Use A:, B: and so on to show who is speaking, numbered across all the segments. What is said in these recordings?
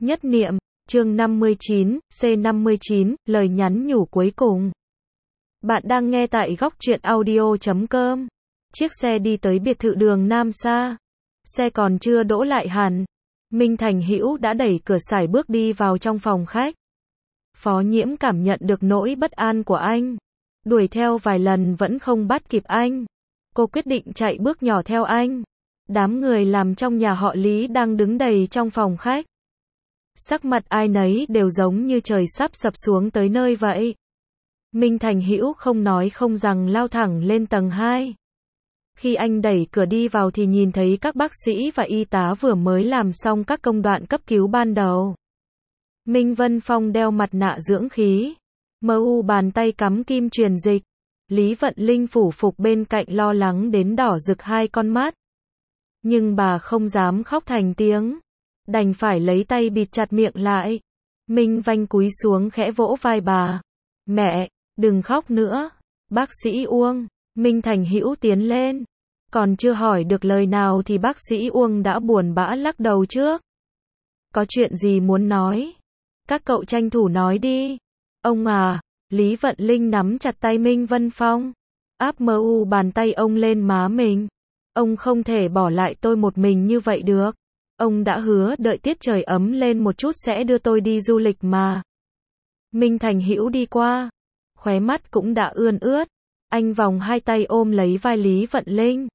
A: Nhất niệm, chương 59, C59, lời nhắn nhủ cuối cùng. Bạn đang nghe tại góc truyện audio.com. Chiếc xe đi tới biệt thự đường Nam Sa. Xe còn chưa đỗ lại hẳn. Minh Thành Hữu đã đẩy cửa sải bước đi vào trong phòng khách. Phó Nhiễm cảm nhận được nỗi bất an của anh. Đuổi theo vài lần vẫn không bắt kịp anh. Cô quyết định chạy bước nhỏ theo anh. Đám người làm trong nhà họ Lý đang đứng đầy trong phòng khách. Sắc mặt ai nấy đều giống như trời sắp sập xuống tới nơi vậy. Minh Thành Hữu không nói không rằng lao thẳng lên tầng 2. Khi anh đẩy cửa đi vào thì nhìn thấy các bác sĩ và y tá vừa mới làm xong các công đoạn cấp cứu ban đầu. Minh Vân Phong đeo mặt nạ dưỡng khí. Bàn tay cắm kim truyền dịch. Lý Vận Linh phủ phục bên cạnh lo lắng đến đỏ rực hai con mắt. Nhưng bà không dám khóc thành tiếng. Đành phải lấy tay bịt chặt miệng lại. Minh Vanh cúi xuống khẽ vỗ vai bà. Mẹ, đừng khóc nữa. Bác sĩ Uông. Minh Thành Hữu tiến lên. Còn chưa hỏi được lời nào thì bác sĩ Uông đã buồn bã lắc đầu trước. Có chuyện gì muốn nói? Các cậu tranh thủ nói đi. Ông à, Lý Vận Linh nắm chặt tay Minh Vân Phong. Áp bàn tay ông lên má mình. Ông không thể bỏ lại tôi một mình như vậy được. Ông đã hứa đợi tiết trời ấm lên một chút sẽ đưa tôi đi du lịch mà. Minh Thành Hữu đi qua. Khóe mắt cũng đã ươn ướt. Anh vòng hai tay ôm lấy vai Lý Vận Linh.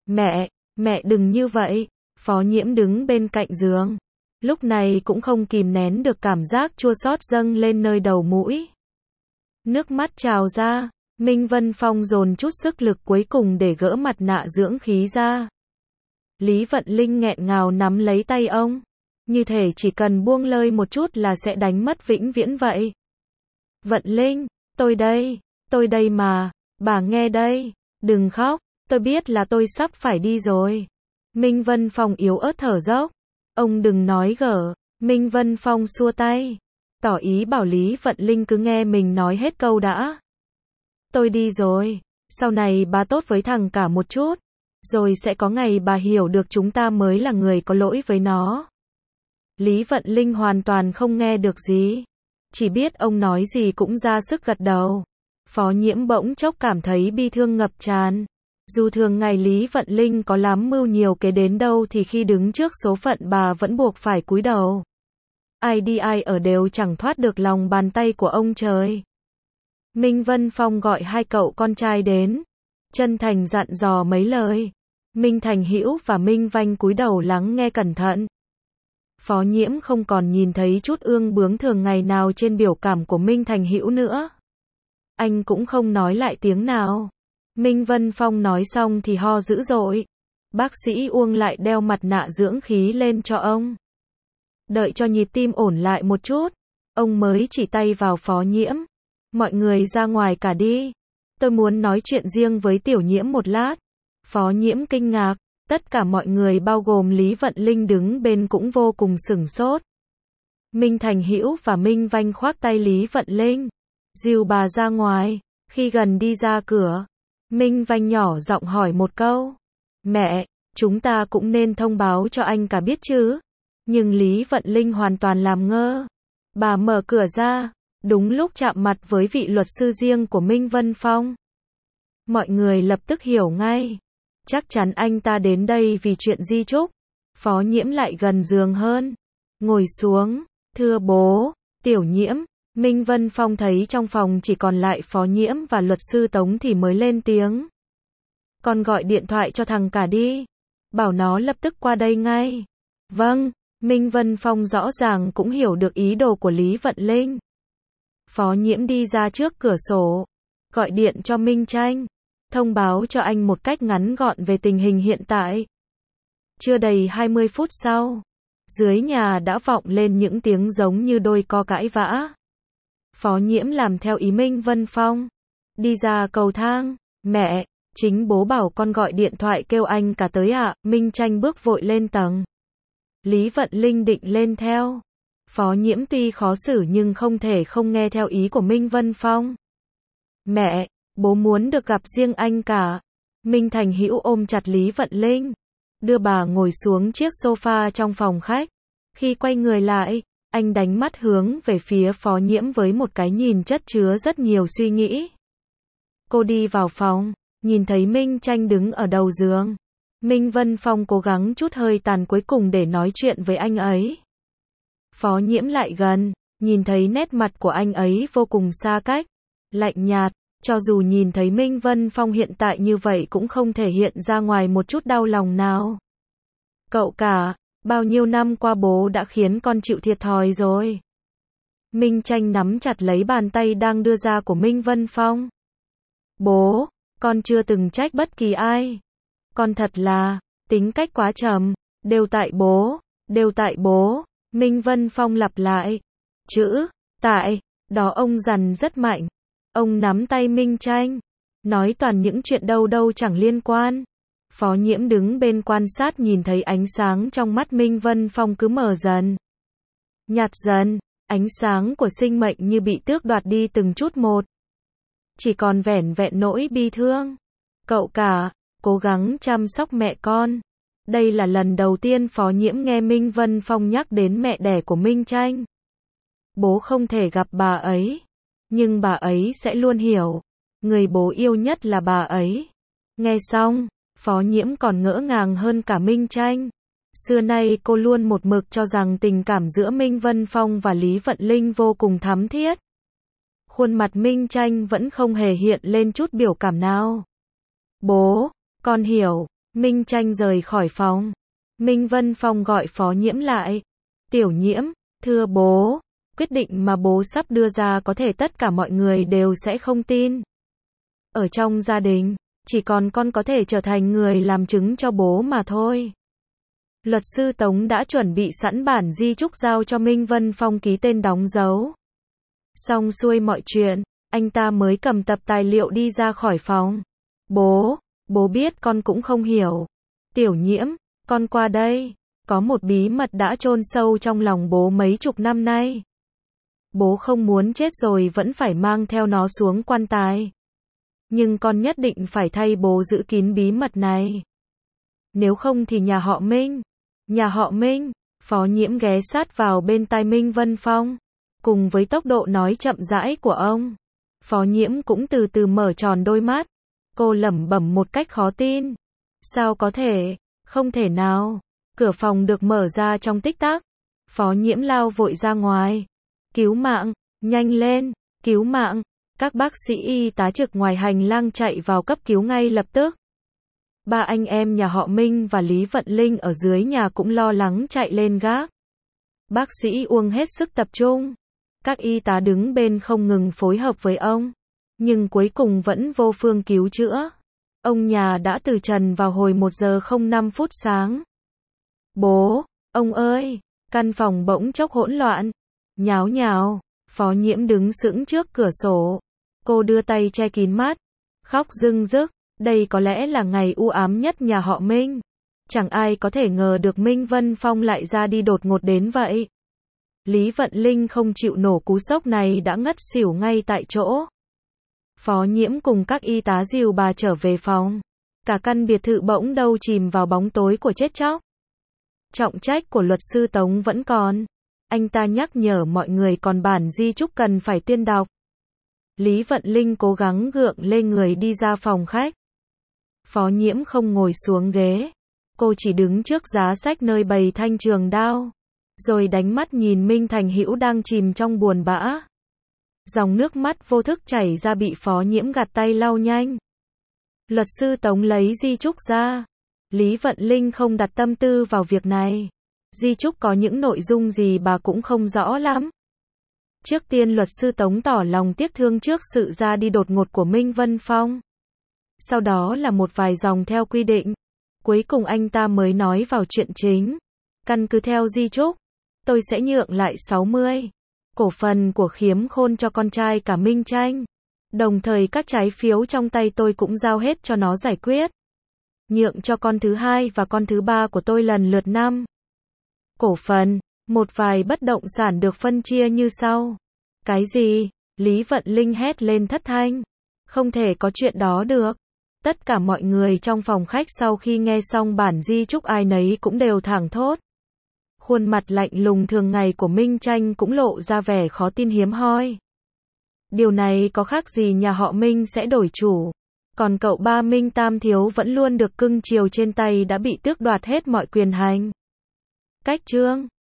A: Mẹ đừng như vậy. Phó Nhiễm đứng bên cạnh giường. Lúc này cũng không kìm nén được cảm giác chua xót dâng lên nơi đầu mũi. Nước mắt trào ra. Minh Vân Phong dồn chút sức lực cuối cùng để gỡ mặt nạ dưỡng khí ra. Lý Vận Linh nghẹn ngào nắm lấy tay ông. Như thể chỉ cần buông lơi một chút là sẽ đánh mất vĩnh viễn vậy. Vận Linh, tôi đây mà, bà nghe đây, đừng khóc, tôi biết là tôi sắp phải đi rồi. Minh Vân Phong yếu ớt thở dốc. Ông đừng nói gở. Minh Vân Phong xua tay. Tỏ ý bảo Lý Vận Linh cứ nghe mình nói hết câu đã. Tôi đi rồi, sau này bà tốt với thằng cả một chút. Rồi sẽ có ngày bà hiểu được chúng ta mới là người có lỗi với nó. Lý Vận Linh hoàn toàn không nghe được gì. Chỉ biết ông nói gì cũng ra sức gật đầu. Phó Nhiễm bỗng chốc cảm thấy bi thương ngập tràn. Dù thường ngày Lý Vận Linh có lắm mưu nhiều kế đến đâu thì khi đứng trước số phận bà vẫn buộc phải cúi đầu. Ai đi ai ở đều chẳng thoát được lòng bàn tay của ông trời. Minh Vân Phong gọi hai cậu con trai đến. Chân thành dặn dò mấy lời. Minh Thành Hữu và Minh Vanh cúi đầu lắng nghe cẩn thận. Phó Nhiễm không còn nhìn thấy chút ương bướng thường ngày nào trên biểu cảm của Minh Thành Hữu nữa. Anh cũng không nói lại tiếng nào. Minh Vân Phong nói xong thì ho dữ dội. Bác sĩ Uông lại đeo mặt nạ dưỡng khí lên cho ông. Đợi cho nhịp tim ổn lại một chút, ông mới chỉ tay vào Phó Nhiễm. Mọi người ra ngoài cả đi. Tôi muốn nói chuyện riêng với Tiểu Nhiễm một lát. Phó Nhiễm kinh ngạc. Tất cả mọi người bao gồm Lý Vận Linh đứng bên cũng vô cùng sửng sốt. Minh Thành Hữu và Minh Vanh khoác tay Lý Vận Linh. Dìu bà ra ngoài. Khi gần đi ra cửa, Minh Vanh nhỏ giọng hỏi một câu. Mẹ, chúng ta cũng nên thông báo cho anh cả biết chứ. Nhưng Lý Vận Linh hoàn toàn làm ngơ. Bà mở cửa ra. Đúng lúc chạm mặt với vị luật sư riêng của Minh Vân Phong. Mọi người lập tức hiểu ngay. Chắc chắn anh ta đến đây vì chuyện di chúc. Phó Nhiễm lại gần giường hơn. Ngồi xuống. Thưa bố, Tiểu Nhiễm. Minh Vân Phong thấy trong phòng chỉ còn lại Phó Nhiễm và luật sư Tống thì mới lên tiếng. Con gọi điện thoại cho thằng cả đi. Bảo nó lập tức qua đây ngay. Vâng, Minh Vân Phong rõ ràng cũng hiểu được ý đồ của Lý Vận Linh. Phó Nhiễm đi ra trước cửa sổ. Gọi điện cho Minh Tranh. Thông báo cho anh một cách ngắn gọn về tình hình hiện tại. Chưa đầy 20 phút sau, dưới nhà đã vọng lên những tiếng giống như đôi co cãi vã. Phó Nhiễm làm theo ý Minh Vân Phong. Đi ra cầu thang. Mẹ, chính bố bảo con gọi điện thoại kêu anh cả tới ạ. Minh Tranh bước vội lên tầng. Lý Vận Linh định lên theo. Phó Nhiễm tuy khó xử nhưng không thể không nghe theo ý của Minh Vân Phong. Mẹ, bố muốn được gặp riêng anh cả. Minh Thành Hữu ôm chặt Lý Vận Linh, đưa bà ngồi xuống chiếc sofa trong phòng khách. Khi quay người lại, Anh đánh mắt hướng về phía Phó Nhiễm với một cái nhìn chất chứa rất nhiều suy nghĩ. Cô đi vào phòng, nhìn thấy Minh Tranh đứng ở đầu giường. Minh Vân Phong cố gắng chút hơi tàn cuối cùng để nói chuyện với anh ấy. Phó Nhiễm lại gần, nhìn thấy nét mặt của anh ấy vô cùng xa cách, lạnh nhạt, cho dù nhìn thấy Minh Vân Phong hiện tại như vậy cũng không thể hiện ra ngoài một chút đau lòng nào. Cậu cả, bao nhiêu năm qua bố đã khiến con chịu thiệt thòi rồi. Minh Tranh nắm chặt lấy bàn tay đang đưa ra của Minh Vân Phong. Bố, con chưa từng trách bất kỳ ai. Con thật là, tính cách quá trầm, đều tại bố, đều tại bố. Minh Vân Phong lặp lại. Chữ, tại, đó ông dằn rất mạnh. Ông nắm tay Minh Tranh, nói toàn những chuyện đâu đâu chẳng liên quan. Phó Nhiễm đứng bên quan sát nhìn thấy ánh sáng trong mắt Minh Vân Phong cứ mờ dần, nhạt dần, ánh sáng của sinh mệnh như bị tước đoạt đi từng chút một. Chỉ còn vẻn vẹn nỗi bi thương. Cậu cả, cố gắng chăm sóc mẹ con. Đây là lần đầu tiên Phó Nhiễm nghe Minh Vân Phong nhắc đến mẹ đẻ của Minh Tranh. Bố không thể gặp bà ấy, nhưng bà ấy sẽ luôn hiểu. Người bố yêu nhất là bà ấy. Nghe xong, Phó Nhiễm còn ngỡ ngàng hơn cả Minh Tranh. Xưa nay cô luôn một mực cho rằng tình cảm giữa Minh Vân Phong và Lý Vận Linh vô cùng thắm thiết. Khuôn mặt Minh Tranh vẫn không hề hiện lên chút biểu cảm nào. Bố, con hiểu. Minh Tranh rời khỏi phòng. Minh Vân Phong gọi Phó Nhiễm lại. Tiểu Nhiễm, thưa bố, quyết định mà bố sắp đưa ra có thể tất cả mọi người đều sẽ không tin. Ở trong gia đình, chỉ còn con có thể trở thành người làm chứng cho bố mà thôi. Luật sư Tống đã chuẩn bị sẵn bản di chúc giao cho Minh Vân Phong ký tên đóng dấu. Xong xuôi mọi chuyện, anh ta mới cầm tập tài liệu đi ra khỏi phòng. Bố biết con cũng không hiểu. Tiểu Nhiễm, con qua đây. Có một bí mật đã chôn sâu trong lòng bố mấy chục năm nay. Bố không muốn chết rồi vẫn phải mang theo nó xuống quan tài. Nhưng con nhất định phải thay bố giữ kín bí mật này. Nếu không thì nhà họ Minh, Phó Nhiễm ghé sát vào bên tai Minh Vân Phong. Cùng với tốc độ nói chậm rãi của ông, Phó Nhiễm cũng từ từ mở tròn đôi mắt. Cô lẩm bẩm một cách khó tin. Sao có thể? Không thể nào. Cửa phòng được mở ra trong tích tắc. Phó Nhiễm lao vội ra ngoài. Cứu mạng, nhanh lên, cứu mạng. Các bác sĩ y tá trực ngoài hành lang chạy vào cấp cứu ngay lập tức. Ba anh em nhà họ Minh và Lý Vận Linh ở dưới nhà cũng lo lắng chạy lên gác. Bác sĩ Uông hết sức tập trung. Các y tá đứng bên không ngừng phối hợp với ông. Nhưng cuối cùng vẫn vô phương cứu chữa. Ông nhà đã từ trần vào hồi 1:05 sáng. Bố, ông ơi, căn phòng bỗng chốc hỗn loạn. Nháo nhào, Phó Nhiễm đứng sững trước cửa sổ. Cô đưa tay che kín mắt, khóc rưng rức. Đây có lẽ là ngày u ám nhất nhà họ Minh. Chẳng ai có thể ngờ được Minh Vân Phong lại ra đi đột ngột đến vậy. Lý Vận Linh không chịu nổi cú sốc này đã ngất xỉu ngay tại chỗ. Phó Nhiễm cùng các y tá dìu bà trở về phòng. Cả căn biệt thự bỗng đâu chìm vào bóng tối của chết chóc. Trọng trách của luật sư Tống vẫn còn. Anh ta nhắc nhở mọi người còn bản di chúc cần phải tuyên đọc. Lý Vận Linh cố gắng gượng lên người đi ra phòng khách. Phó Nhiễm không ngồi xuống ghế. Cô chỉ đứng trước giá sách nơi bày thanh trường đao. Rồi đánh mắt nhìn Minh Thành Hữu đang chìm trong buồn bã. Dòng nước mắt vô thức chảy ra bị Phó Nhiễm gạt tay lau nhanh. Luật sư Tống lấy di chúc ra. Lý Vận Linh không đặt tâm tư vào việc này. Di chúc có những nội dung gì bà cũng không rõ lắm. Trước tiên luật sư Tống tỏ lòng tiếc thương trước sự ra đi đột ngột của Minh Vân Phong. Sau đó là một vài dòng theo quy định. Cuối cùng anh ta mới nói vào chuyện chính. Căn cứ theo di chúc, tôi sẽ nhượng lại 60 cổ phần của Khiếm Khôn cho con trai cả Minh Tranh. Đồng thời các trái phiếu trong tay tôi cũng giao hết cho nó giải quyết. Nhượng cho con thứ hai và con thứ ba của tôi lần lượt 5 cổ phần. Một vài bất động sản được phân chia như sau. Cái gì? Lý Vận Linh hét lên thất thanh. Không thể có chuyện đó được. Tất cả mọi người trong phòng khách sau khi nghe xong bản di chúc ai nấy cũng đều thảng thốt. Khuôn mặt lạnh lùng thường ngày của Minh Tranh cũng lộ ra vẻ khó tin hiếm hoi. Điều này có khác gì nhà họ Minh sẽ đổi chủ. Còn cậu ba Minh Tam Thiếu vẫn luôn được cưng chiều trên tay đã bị tước đoạt hết mọi quyền hành. Cách chương